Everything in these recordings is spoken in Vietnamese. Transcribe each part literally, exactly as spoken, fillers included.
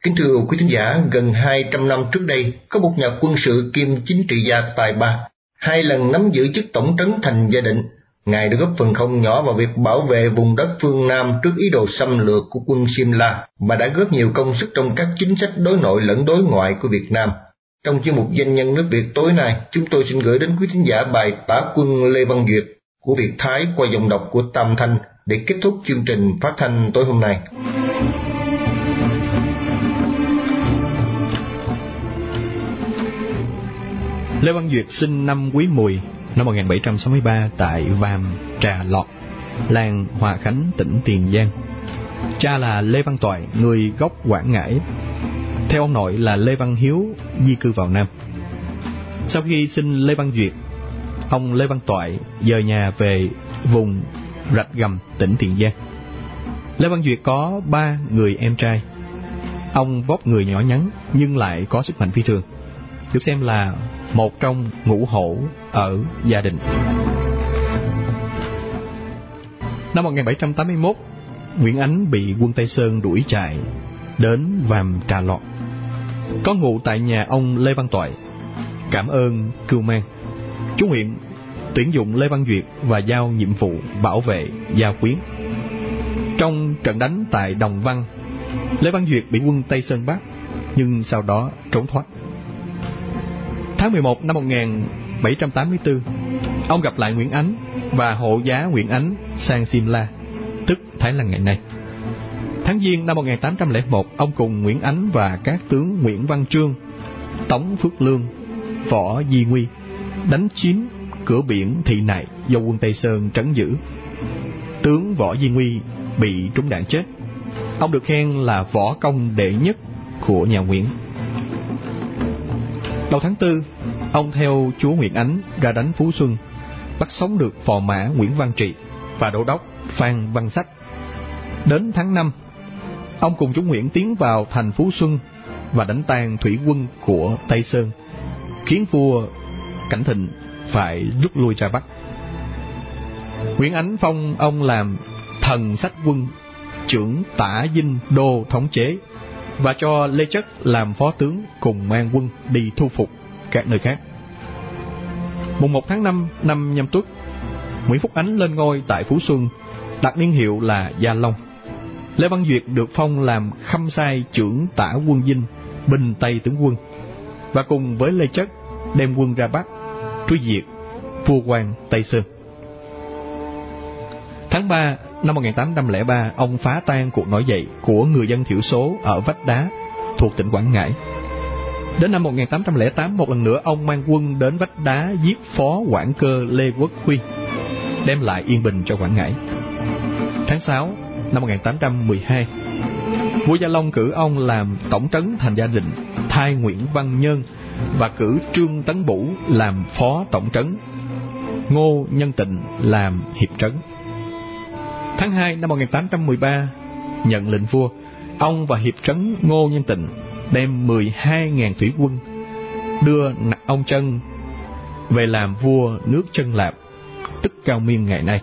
Kính thưa quý thính giả, gần hai trăm năm trước đây, có một nhà quân sự kiêm chính trị gia tài ba, hai lần nắm giữ chức tổng trấn Thành Gia Định. Ngài đã góp phần không nhỏ vào việc bảo vệ vùng đất phương Nam trước ý đồ xâm lược của quân Simla và đã góp nhiều công sức trong các chính sách đối nội lẫn đối ngoại của Việt Nam. Trong chuyên mục Doanh nhân nước Việt tối nay, chúng tôi xin gửi đến quý thính giả bài Tả quân Lê Văn Duyệt của Việt Thái qua giọng đọc của Tam Thanh để kết thúc chương trình phát thanh tối hôm nay. Lê Văn Duyệt sinh năm Quý Mùi năm một nghìn bảy trăm sáu mươi ba tại Vàm Trà Lọt, làng Hòa Khánh, tỉnh Tiền Giang. Cha là Lê Văn Toại, người gốc Quảng Ngãi. Theo ông nội là Lê Văn Hiếu, di cư vào Nam. Sau khi sinh Lê Văn Duyệt, ông Lê Văn Toại dời nhà về vùng Rạch Gầm, tỉnh Tiền Giang. Lê Văn Duyệt có ba người em trai. Ông vóc người nhỏ nhắn nhưng lại có sức mạnh phi thường, được xem là một trong ngũ hổ ở gia đình. Năm một nghìn bảy trăm tám mươi mốt, Nguyễn Ánh bị quân Tây Sơn đuổi chạy đến Vàm Trà Lọt, có ngụ tại nhà ông Lê Văn Toại. Cảm ơn cưu mang, chú huyện tuyển dụng Lê Văn Duyệt và giao nhiệm vụ bảo vệ Gia Quyến. Trong trận đánh tại Đồng Văn, Lê Văn Duyệt bị quân Tây Sơn bắt, nhưng sau đó trốn thoát. Tháng mười một năm một nghìn bảy trăm tám mươi tư, ông gặp lại Nguyễn Ánh và hộ giá Nguyễn Ánh sang Simla, tức Thái Lan ngày nay. Tháng Giêng năm một nghìn tám trăm lẻ một, ông cùng Nguyễn Ánh và các tướng Nguyễn Văn Trương, Tống Phước Lương, Võ Di Nguy đánh chiếm cửa biển Thị Nại do quân Tây Sơn trấn giữ. Tướng Võ Di Nguy bị trúng đạn chết. Ông được khen là võ công đệ nhất của nhà Nguyễn. Đầu tháng tư, ông theo chúa Nguyễn Ánh ra đánh Phú Xuân, bắt sống được phò mã Nguyễn Văn Trị và đô đốc Phan Văn Sách. Đến tháng năm, ông cùng chúng Nguyễn tiến vào thành Phú Xuân và đánh tan thủy quân của Tây Sơn, khiến vua Cảnh Thịnh phải rút lui ra Bắc. Nguyễn Ánh phong ông làm thần sách quân, trưởng tả dinh đô thống chế, và cho Lê Chất làm phó tướng cùng mang quân đi thu phục các nơi khác. Mùng một tháng năm năm Nhâm Tuất, Nguyễn Phúc Ánh lên ngôi tại Phú Xuân, đặt niên hiệu là Gia Long. Lê Văn Duyệt được phong làm khâm sai trưởng tả quân dinh, binh Tây tướng quân, và cùng với Lê Chất đem quân ra Bắc truy diệt vua quan Tây Sơn. Tháng ba năm một nghìn tám trăm lẻ ba, ông phá tan cuộc nổi dậy của người dân thiểu số ở Vách Đá thuộc tỉnh Quảng Ngãi. Đến năm một nghìn tám trăm lẻ tám, một lần nữa ông mang quân đến Vách Đá giết phó quản cơ Lê Quốc Huy, đem lại yên bình cho Quảng Ngãi. Tháng sáu năm một nghìn tám trăm mười hai, vua Gia Long cử ông làm tổng trấn Thành Gia Định, thay Nguyễn Văn Nhơn, và cử Trương Tấn Bửu làm phó tổng trấn, Ngô Nhân Tịnh làm hiệp trấn. Tháng hai năm một nghìn tám trăm mười ba, nhận lệnh vua, ông và hiệp trấn Ngô Nhân Tịnh đem mười hai nghìn thủy quân đưa Nặc Ông Trân về làm vua nước Chân Lạp, tức Cao Miên ngày nay.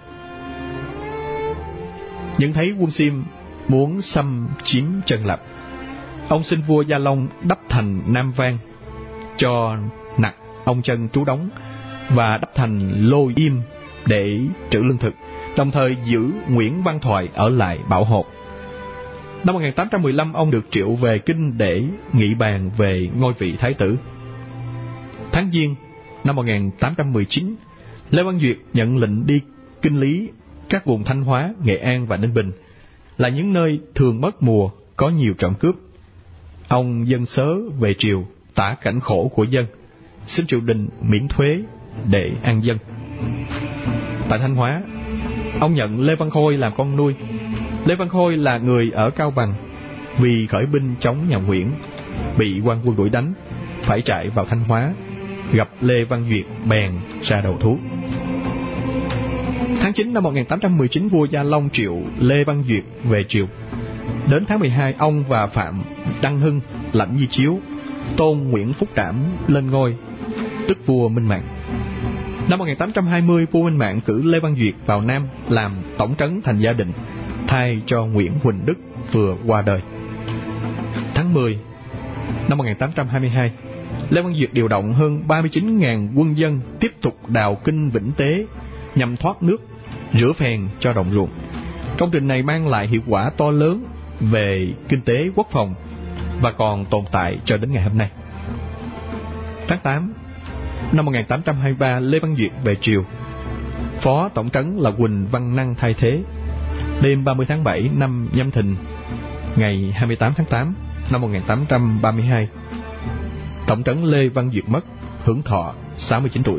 Nhận thấy quân Sim muốn xâm chiếm Chân Lạp, ông xin vua Gia Long đắp thành Nam Vang, cho Nặc Ông Trân trú đóng, và đắp thành Lô Im để trữ lương thực, đồng thời giữ Nguyễn Văn Thoại ở lại bảo hộ. Năm một nghìn tám trăm mười lăm, ông được triệu về kinh để nghị bàn về ngôi vị thái tử. Tháng Giêng năm một nghìn tám trăm mười chín, Lê Văn Duyệt nhận lệnh đi kinh lý các vùng Thanh Hóa, Nghệ An và Ninh Bình, là những nơi thường mất mùa, có nhiều trộm cướp. Ông dâng sớ về triều, tả cảnh khổ của dân, xin triều đình miễn thuế để an dân. Tại Thanh Hóa, ông nhận Lê Văn Khôi làm con nuôi. Lê Văn Khôi là người ở Cao Bằng, vì khởi binh chống nhà Nguyễn, bị quan quân đuổi đánh, phải chạy vào Thanh Hóa, gặp Lê Văn Duyệt bèn ra đầu thú. Tháng chín năm một nghìn tám trăm mười chín, vua Gia Long triệu Lê Văn Duyệt về triều. Đến tháng mười hai, ông và Phạm Đăng Hưng lãnh di chiếu, tôn Nguyễn Phúc Trảm lên ngôi, tức vua Minh Mạng. Năm một nghìn tám trăm hai mươi, vua Minh Mạng cử Lê Văn Duyệt vào Nam làm tổng trấn Thành Gia Định, thay cho Nguyễn Huỳnh Đức vừa qua đời. Tháng tháng mười năm một nghìn tám trăm hai mươi hai, Lê Văn Duyệt điều động hơn ba mươi chín nghìn quân dân tiếp tục đào kinh Vĩnh Tế nhằm thoát nước, rửa phèn cho đồng ruộng. Công trình này mang lại hiệu quả to lớn về kinh tế quốc phòng và còn tồn tại cho đến ngày hôm nay. Tháng tám năm một nghìn tám trăm hai mươi ba, Lê Văn Duyệt về triều. Phó tổng trấn là Huỳnh Văn Năng thay thế. Đêm ba mươi tháng bảy năm Nhâm Thìn, ngày hai mươi tám tháng tám năm một nghìn tám trăm ba mươi hai, tổng trấn Lê Văn Duyệt mất, hưởng thọ sáu mươi chín tuổi.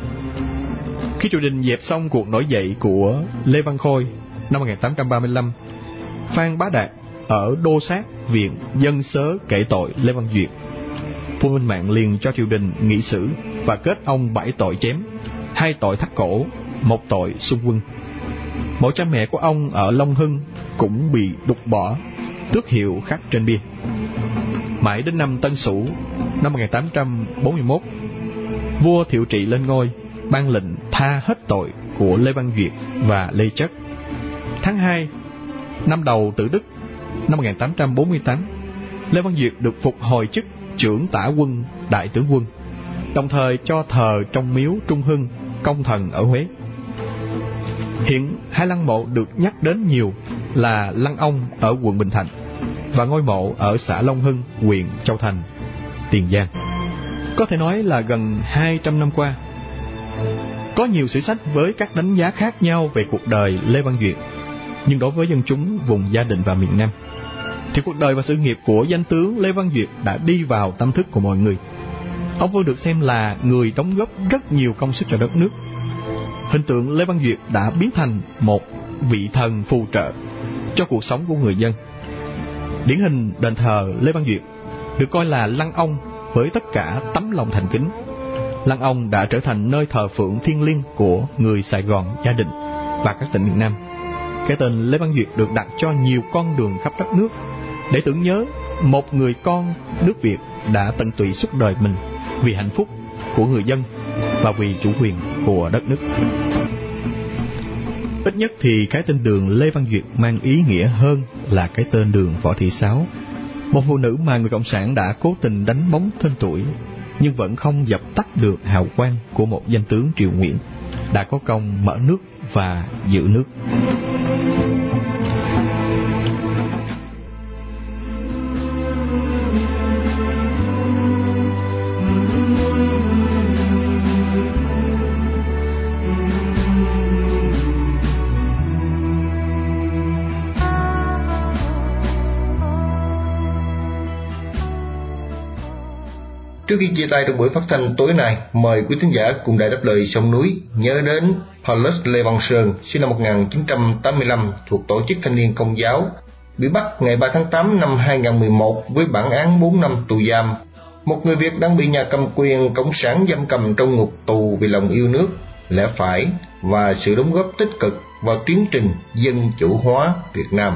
Khi triều đình dẹp xong cuộc nổi dậy của Lê Văn Khôi năm một nghìn tám trăm ba mươi lăm, Phan Bá Đạt ở Đô Sát viện dân sớ kể tội Lê Văn Duyệt. Vua Minh Mạng liền cho triều đình nghị xử và kết ông bảy tội chém, hai tội thắt cổ, một tội xung quân. Mộ cha mẹ của ông ở Long Hưng cũng bị đục bỏ, tước hiệu khắc trên bia. Mãi đến năm Tân Sửu năm một nghìn tám trăm bốn mươi mốt, vua Thiệu Trị lên ngôi, ban lệnh tha hết tội của Lê Văn Duyệt và Lê Chất. Tháng hai năm Đầu Tử Đức năm một nghìn tám trăm bốn mươi tám, Lê Văn Duyệt được phục hồi chức trưởng tả quân, đại tướng quân, đồng thời cho thờ trong miếu Trung Hưng, công thần ở Huế. Hiện hai lăng mộ được nhắc đến nhiều là Lăng Ông ở quận Bình Thạnh và ngôi mộ ở xã Long Hưng, huyện Châu Thành, Tiền Giang. Có thể nói là gần hai trăm năm qua, có nhiều sử sách với các đánh giá khác nhau về cuộc đời Lê Văn Duyệt. Nhưng đối với dân chúng vùng Gia Định và miền Nam, thì cuộc đời và sự nghiệp của danh tướng Lê Văn Duyệt đã đi vào tâm thức của mọi người. Ông Vương được xem là người đóng góp rất nhiều công sức cho đất nước. Hình tượng Lê Văn Duyệt đã biến thành một vị thần phù trợ cho cuộc sống của người dân. Điển hình đền thờ Lê Văn Duyệt được coi là Lăng Ông với tất cả tấm lòng thành kính. Lăng Ông đã trở thành nơi thờ phượng thiêng liêng của người Sài Gòn, Gia Định và các tỉnh miền Nam. Cái tên Lê Văn Duyệt được đặt cho nhiều con đường khắp đất nước để tưởng nhớ một người con nước Việt đã tận tụy suốt đời mình vì hạnh phúc của người dân và vì chủ quyền của đất nước. Ít nhất thì cái tên đường Lê Văn Duyệt mang ý nghĩa hơn là cái tên đường Võ Thị Sáu, một phụ nữ mà người Cộng sản đã cố tình đánh bóng tên tuổi, nhưng vẫn không dập tắt được hào quang của một danh tướng triều Nguyễn đã có công mở nước và giữ nước. Trước khi chia tay trong buổi phát thanh tối nay, mời quý thính giả cùng Đài Đáp Lời Sông Núi nhớ đến Paulus Lê Văn Sơn, sinh năm một nghìn chín trăm tám mươi lăm, thuộc Tổ chức Thanh niên Công giáo, bị bắt ngày ba tháng tám năm hai nghìn không trăm mười một với bản án bốn năm tù giam. Một người Việt đang bị nhà cầm quyền Cộng sản giam cầm trong ngục tù vì lòng yêu nước, lẽ phải và sự đóng góp tích cực vào tiến trình dân chủ hóa Việt Nam.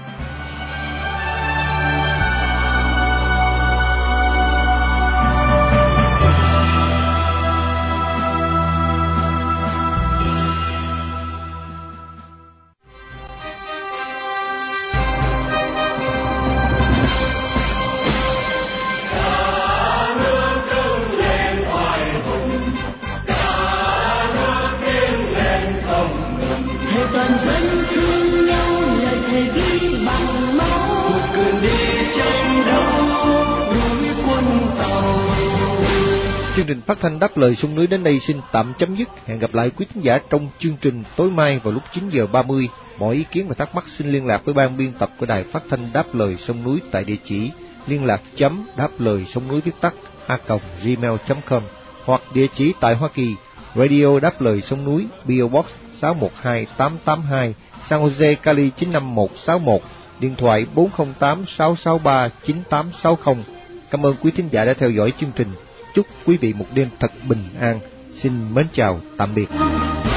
Chương trình phát thanh Đáp Lời Sông Núi đến đây xin tạm chấm dứt. Hẹn gặp lại quý khán giả trong chương trình tối mai vào lúc chín giờ ba mươi. Mọi ý kiến và thắc mắc xin liên lạc với ban biên tập của Đài Phát thanh Đáp Lời Sông Núi tại địa chỉ liên lạc chấm đáp lời sông núi viết tắt a còng gmail chấm com hoặc địa chỉ tại Hoa Kỳ, Radio Đáp Lời Sông Núi, pê ô Box sáu một hai tám tám hai, San Jose, Cali chín năm một sáu một, điện thoại bốn không tám sáu sáu ba chín tám sáu không. Cảm ơn quý thính giả đã theo dõi chương trình. Chúc quý vị một đêm thật bình an. Xin mến chào, tạm biệt.